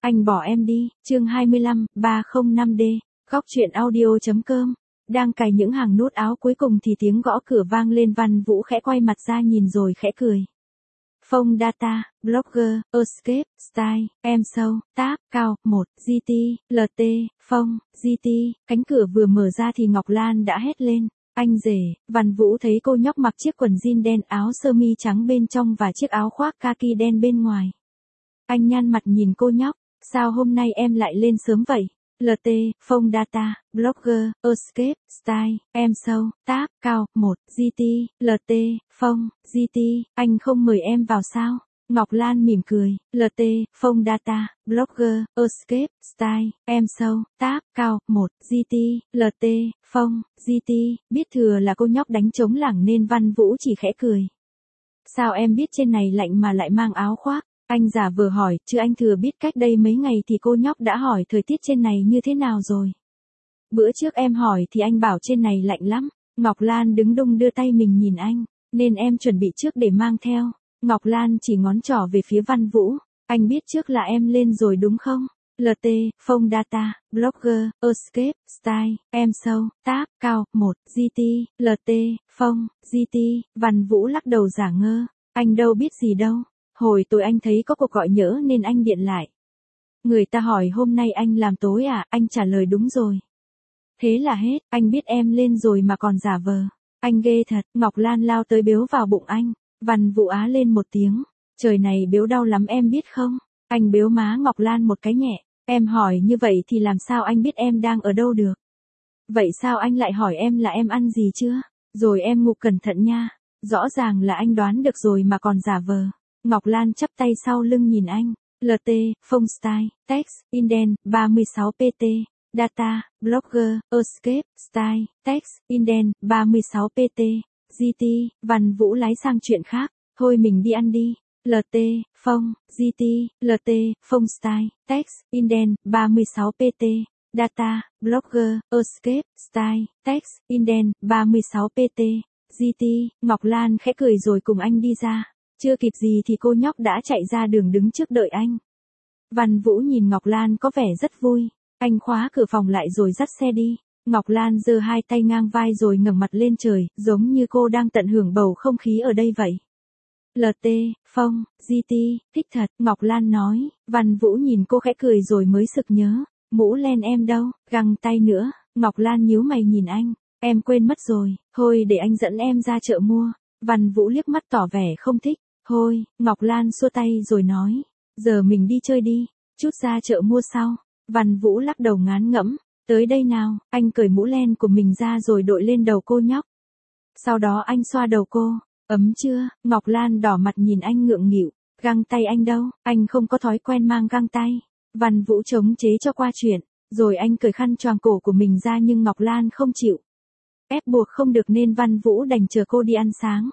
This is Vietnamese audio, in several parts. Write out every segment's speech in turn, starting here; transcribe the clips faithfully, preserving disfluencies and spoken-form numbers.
Anh bỏ em đi, chương hai mươi lăm, ba không năm D, góc truyện audio.com. Đang cài những hàng nút áo cuối cùng thì tiếng gõ cửa vang lên. Văn Vũ khẽ quay mặt ra nhìn rồi khẽ cười. Phông Data, Blogger, Escape, Style, Em Sâu, Tab, Cao, một, giê tê, lờ tê, Phông, giê tê. Cánh cửa vừa mở ra thì Ngọc Lan đã hét lên. Anh rể. Văn Vũ thấy cô nhóc mặc chiếc quần jean đen, áo sơ mi trắng bên trong và chiếc áo khoác kaki đen bên ngoài. Anh nhăn mặt nhìn cô nhóc. Sao hôm nay em lại lên sớm vậy? lờ tê, Phông Data, Blogger, Escape, Style, Em Sâu, Tab, Cao, một, giê tê, lờ tê, Phông, giê tê. Anh không mời em vào sao? Ngọc Lan mỉm cười. lờ tê, Phông Data, Blogger, Escape, Style, Em Sâu, Tab, Cao, một, giê tê, lờ tê, Phông, giê tê. Biết thừa là cô nhóc đánh trống lảng nên Văn Vũ chỉ khẽ cười. Sao em biết trên này lạnh mà lại mang áo khoác? Anh giả vờ hỏi, chứ anh thừa biết cách đây mấy ngày thì cô nhóc đã hỏi thời tiết trên này như thế nào rồi. Bữa trước em hỏi thì anh bảo trên này lạnh lắm. Ngọc Lan đứng đung đưa tay mình nhìn anh, nên em chuẩn bị trước để mang theo. Ngọc Lan chỉ ngón trỏ về phía Văn Vũ. Anh biết trước là em lên rồi đúng không? lờ tê, Phông Data, Blogger, Escape, Style, Em Sâu, Tab, Cao, một, giê tê, lờ tê, Phông, giê tê. Văn Vũ lắc đầu giả ngơ. Anh đâu biết gì đâu. Hồi tối anh thấy có cuộc gọi nhỡ nên anh điện lại. Người ta hỏi hôm nay anh làm tối à, anh trả lời đúng rồi. Thế là hết, anh biết em lên rồi mà còn giả vờ. Anh ghê thật. Ngọc Lan lao tới bếu vào bụng anh. Văn Vũ á lên một tiếng. Trời này bếu đau lắm em biết không? Anh bếu má Ngọc Lan một cái nhẹ. Em hỏi như vậy thì làm sao anh biết em đang ở đâu được? Vậy sao anh lại hỏi em là em ăn gì chưa? Rồi em ngủ cẩn thận nha. Rõ ràng là anh đoán được rồi mà còn giả vờ. Ngọc Lan chắp tay sau lưng nhìn anh. lờ tê, Phông Style, Text, Inden, ba mươi sáu pê tê, Data, Blogger, Escape, Style, Text, Inden, ba mươi sáu pê tê, giê tê. Văn Vũ lái sang chuyện khác. Thôi mình đi ăn đi. lờ tê, Phông, giê tê, lờ tê, Phông Style, Text, Inden, ba mươi sáu pê tê, Data, Blogger, Escape, Style, Text, Inden, ba mươi sáu pê tê, giê tê. Ngọc Lan khẽ cười rồi cùng anh đi ra. Chưa kịp gì thì cô nhóc đã chạy ra đường đứng trước đợi anh. Văn Vũ nhìn Ngọc Lan có vẻ rất vui. Anh khóa cửa phòng lại rồi dắt xe đi. Ngọc Lan giơ hai tay ngang vai rồi ngẩng mặt lên trời, giống như cô đang tận hưởng bầu không khí ở đây vậy. lờ tê, Phông, giê tê, thích thật, Ngọc Lan nói. Văn Vũ nhìn cô khẽ cười rồi mới sực nhớ. Mũ len em đâu, găng tay nữa. Ngọc Lan nhíu mày nhìn anh. Em quên mất rồi, thôi để anh dẫn em ra chợ mua. Văn Vũ liếc mắt tỏ vẻ không thích. Thôi, Ngọc Lan xua tay rồi nói. Giờ mình đi chơi đi, chút ra chợ mua sau. Văn Vũ lắc đầu ngán ngẫm. Tới đây nào, anh cởi mũ len của mình ra rồi đội lên đầu cô nhóc. Sau đó anh xoa đầu cô. Ấm chưa? Ngọc Lan đỏ mặt nhìn anh ngượng nghịu. Găng tay anh đâu? Anh không có thói quen mang găng tay. Văn Vũ chống chế cho qua chuyện. Rồi anh cởi khăn choàng cổ của mình ra nhưng Ngọc Lan không chịu. Ép buộc không được nên Văn Vũ đành chờ cô đi ăn sáng.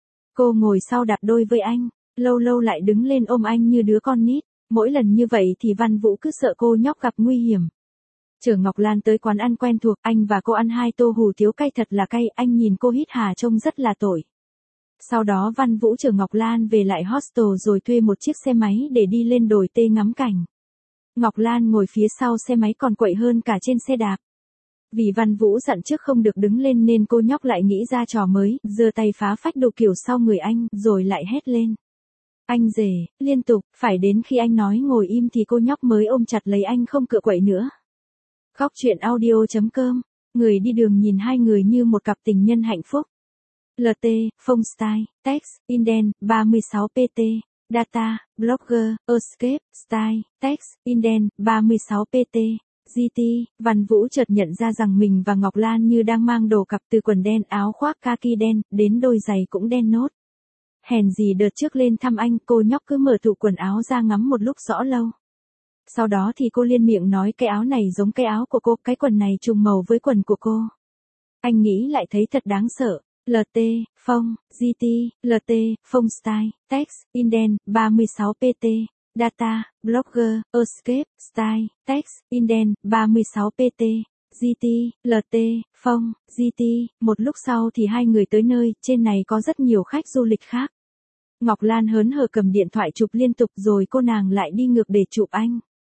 Cô ngồi sau đạp đôi với anh, lâu lâu lại đứng lên ôm anh như đứa con nít. Mỗi lần như vậy thì Văn Vũ cứ sợ cô nhóc gặp nguy hiểm. Chở Ngọc Lan tới quán ăn quen thuộc, anh và cô ăn hai tô hủ tiếu cay thật là cay, anh nhìn cô hít hà trông rất là tội. Sau đó Văn Vũ chở Ngọc Lan về lại hostel rồi thuê một chiếc xe máy để đi lên đồi tê ngắm cảnh. Ngọc Lan ngồi phía sau xe máy còn quậy hơn cả trên xe đạp. Vì Văn Vũ dặn trước không được đứng lên nên cô nhóc lại nghĩ ra trò mới, giơ tay phá phách đồ kiểu sau người anh, rồi lại hét lên. Anh rể, liên tục, phải đến khi anh nói ngồi im thì cô nhóc mới ôm chặt lấy anh không cựa quậy nữa. Góc truyện audio.com, người đi đường nhìn hai người như một cặp tình nhân hạnh phúc. lờ tê, Phông Style, Text, Inden, ba mươi sáu pê tê, Data, Blogger, Escape, Style, Text, Inden, ba mươi sáu pê tê. giê tê. Văn Vũ chợt nhận ra rằng mình và Ngọc Lan như đang mang đồ cặp từ quần đen, áo khoác kaki đen, đến đôi giày cũng đen nốt. Hèn gì đợt trước lên thăm anh, cô nhóc cứ mở tủ quần áo ra ngắm một lúc rõ lâu. Sau đó thì cô liên miệng nói cái áo này giống cái áo của cô, cái quần này trùng màu với quần của cô. Anh nghĩ lại thấy thật đáng sợ. lờ tê, Phông, giê tê, lờ tê, Phông Style, Text, Inden, ba mươi sáu pê tê. Data, Blogger, Escape, Style, Text, Inden, ba mươi sáu pê tê, giê tê, lờ tê, Phông, giê tê. Một lúc sau thì hai người tới nơi, trên này có rất nhiều khách du lịch khác. Ngọc Lan hớn hở cầm điện thoại chụp liên tục rồi cô nàng lại đi ngược để chụp anh.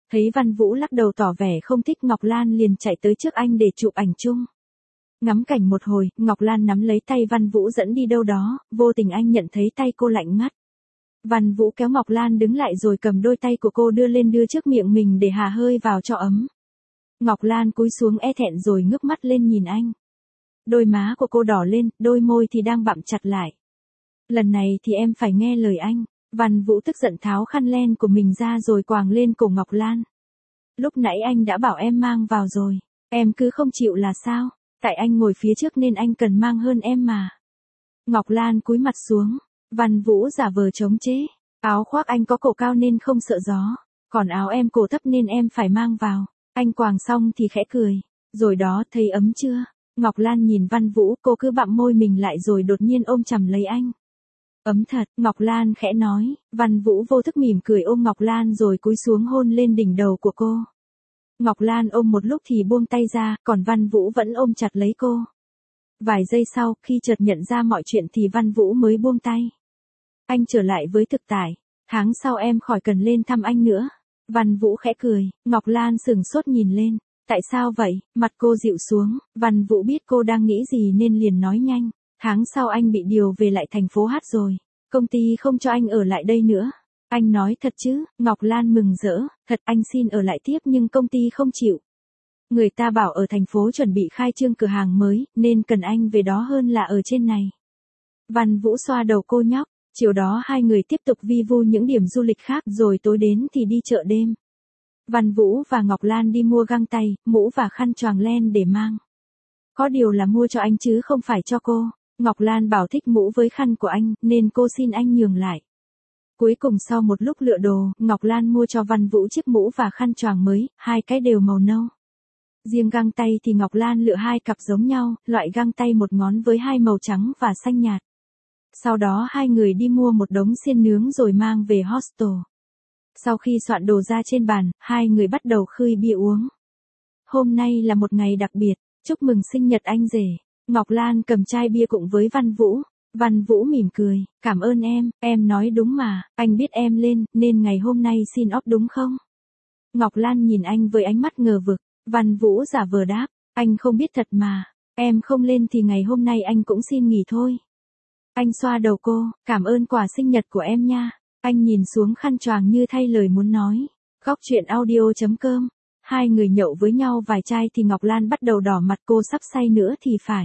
Thấy Văn Vũ lắc đầu tỏ vẻ không thích, Ngọc Lan liền chạy tới trước anh để chụp ảnh chung. Ngắm cảnh một hồi, Ngọc Lan nắm lấy tay Văn Vũ dẫn đi đâu đó, vô tình anh nhận thấy tay cô lạnh ngắt. Văn Vũ kéo Ngọc Lan đứng lại rồi cầm đôi tay của cô đưa lên đưa trước miệng mình để hà hơi vào cho ấm. Ngọc Lan cúi xuống e thẹn rồi ngước mắt lên nhìn anh. Đôi má của cô đỏ lên, đôi môi thì đang bặm chặt lại. Lần này thì em phải nghe lời anh. Văn Vũ tức giận tháo khăn len của mình ra rồi quàng lên cổ Ngọc Lan. Lúc nãy anh đã bảo em mang vào rồi. Em cứ không chịu là sao? Tại anh ngồi phía trước nên anh cần mang hơn em mà. Ngọc Lan cúi mặt xuống. Văn Vũ giả vờ chống chế. Áo khoác anh có cổ cao nên không sợ gió. Còn áo em cổ thấp nên em phải mang vào. Anh quàng xong thì khẽ cười. Rồi đó, thấy ấm chưa? Ngọc Lan nhìn Văn Vũ, cô cứ bặm môi mình lại rồi đột nhiên ôm chầm lấy anh. Ấm thật, Ngọc Lan khẽ nói. Văn Vũ vô thức mỉm cười ôm Ngọc Lan rồi cúi xuống hôn lên đỉnh đầu của cô. Ngọc Lan ôm một lúc thì buông tay ra, còn Văn Vũ vẫn ôm chặt lấy cô. Vài giây sau, khi chợt nhận ra mọi chuyện thì Văn Vũ mới buông tay. Anh trở lại với thực tại. Tháng sau em khỏi cần lên thăm anh nữa. Văn Vũ khẽ cười, Ngọc Lan sừng sốt nhìn lên. Tại sao vậy? Mặt cô dịu xuống, Văn Vũ biết cô đang nghĩ gì nên liền nói nhanh. Tháng sau anh bị điều về lại thành phố Hát rồi. Công ty không cho anh ở lại đây nữa. Anh nói thật chứ? Ngọc Lan mừng rỡ, thật, anh xin ở lại tiếp nhưng công ty không chịu. Người ta bảo ở thành phố chuẩn bị khai trương cửa hàng mới, nên cần anh về đó hơn là ở trên này. Văn Vũ xoa đầu cô nhóc, chiều đó hai người tiếp tục vi vu những điểm du lịch khác rồi tối đến thì đi chợ đêm. Văn Vũ và Ngọc Lan đi mua găng tay, mũ và khăn choàng len để mang. Có điều là mua cho anh chứ không phải cho cô. Ngọc Lan bảo thích mũ với khăn của anh, nên cô xin anh nhường lại. Cuối cùng sau một lúc lựa đồ, Ngọc Lan mua cho Văn Vũ chiếc mũ và khăn choàng mới, hai cái đều màu nâu. Riêng găng tay thì Ngọc Lan lựa hai cặp giống nhau, loại găng tay một ngón với hai màu trắng và xanh nhạt. Sau đó hai người đi mua một đống xiên nướng rồi mang về hostel. Sau khi soạn đồ ra trên bàn, hai người bắt đầu khơi bia uống. Hôm nay là một ngày đặc biệt, chúc mừng sinh nhật anh rể. Ngọc Lan cầm chai bia cùng với Văn Vũ. Văn Vũ mỉm cười, cảm ơn em, em nói đúng mà, anh biết em lên, nên ngày hôm nay xin off đúng không? Ngọc Lan nhìn anh với ánh mắt ngờ vực, Văn Vũ giả vờ đáp, anh không biết thật mà, em không lên thì ngày hôm nay anh cũng xin nghỉ thôi. Anh xoa đầu cô, cảm ơn quà sinh nhật của em nha. Anh nhìn xuống khăn choàng như thay lời muốn nói. Góc truyện audio chấm com. Hai người nhậu với nhau vài chai thì Ngọc Lan bắt đầu đỏ mặt, cô sắp say nữa thì phải.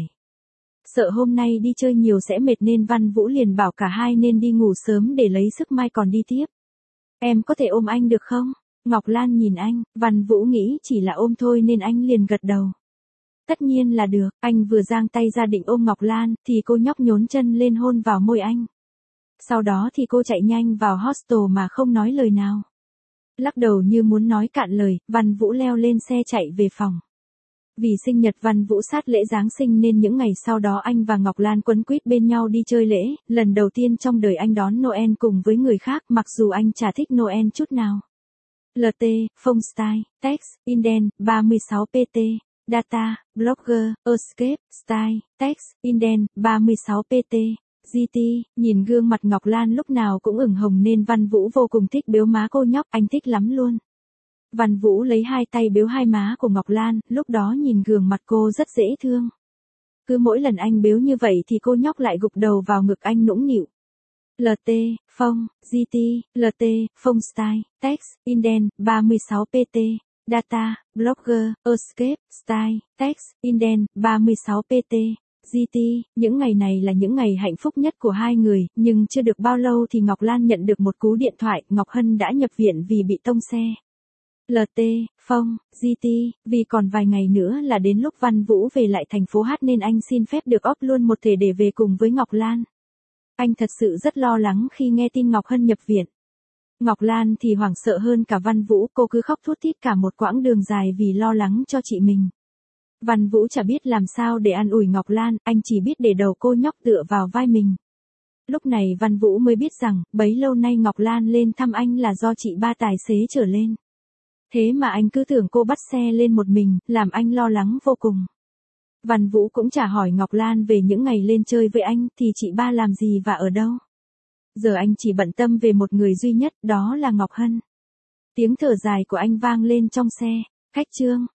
Sợ hôm nay đi chơi nhiều sẽ mệt nên Văn Vũ liền bảo cả hai nên đi ngủ sớm để lấy sức mai còn đi tiếp. Em có thể ôm anh được không? Ngọc Lan nhìn anh, Văn Vũ nghĩ chỉ là ôm thôi nên anh liền gật đầu. Tất nhiên là được, anh vừa giang tay ra định ôm Ngọc Lan thì cô nhóc nhốn chân lên hôn vào môi anh. Sau đó thì cô chạy nhanh vào hostel mà không nói lời nào. Lắc đầu như muốn nói cạn lời, Văn Vũ leo lên xe chạy về phòng. Vì sinh nhật Văn Vũ sát lễ Giáng sinh nên những ngày sau đó anh và Ngọc Lan quấn quýt bên nhau đi chơi lễ, lần đầu tiên trong đời anh đón Noel cùng với người khác mặc dù anh chả thích Noel chút nào. lờ tê, Phone Style, Text, Inden, ba mươi sáu pê tê, Data, Blogger, Escape, Style, Text, Inden, ba mươi sáu pê tê. giê tê, nhìn gương mặt Ngọc Lan lúc nào cũng ửng hồng nên Văn Vũ vô cùng thích biếu má cô nhóc, anh thích lắm luôn. Văn Vũ lấy hai tay biếu hai má của Ngọc Lan, lúc đó nhìn gương mặt cô rất dễ thương. Cứ mỗi lần anh biếu như vậy thì cô nhóc lại gục đầu vào ngực anh nũng nịu. lờ tê, Phone, giê tê, lờ tê, Phone Style, Text, Inden, ba mươi sáu pê tê, Data, Blogger, Escape, Style, Text, Inden, ba mươi sáu pê tê. giê tê, những ngày này là những ngày hạnh phúc nhất của hai người, nhưng chưa được bao lâu thì Ngọc Lan nhận được một cú điện thoại, Ngọc Hân đã nhập viện vì bị tông xe. lờ tê, Phone, giê tê, vì còn vài ngày nữa là đến lúc Văn Vũ về lại thành phố Hát nên anh xin phép được off luôn một thể để về cùng với Ngọc Lan. Anh thật sự rất lo lắng khi nghe tin Ngọc Hân nhập viện. Ngọc Lan thì hoảng sợ hơn cả Văn Vũ, cô cứ khóc thút thít cả một quãng đường dài vì lo lắng cho chị mình. Văn Vũ chả biết làm sao để an ủi Ngọc Lan, anh chỉ biết để đầu cô nhóc tựa vào vai mình. Lúc này Văn Vũ mới biết rằng, bấy lâu nay Ngọc Lan lên thăm anh là do chị ba tài xế trở lên. Thế mà anh cứ tưởng cô bắt xe lên một mình, làm anh lo lắng vô cùng. Văn Vũ cũng chả hỏi Ngọc Lan về những ngày lên chơi với anh thì chị ba làm gì và ở đâu. Giờ anh chỉ bận tâm về một người duy nhất, đó là Ngọc Hân. Tiếng thở dài của anh vang lên trong xe. Khách Trương,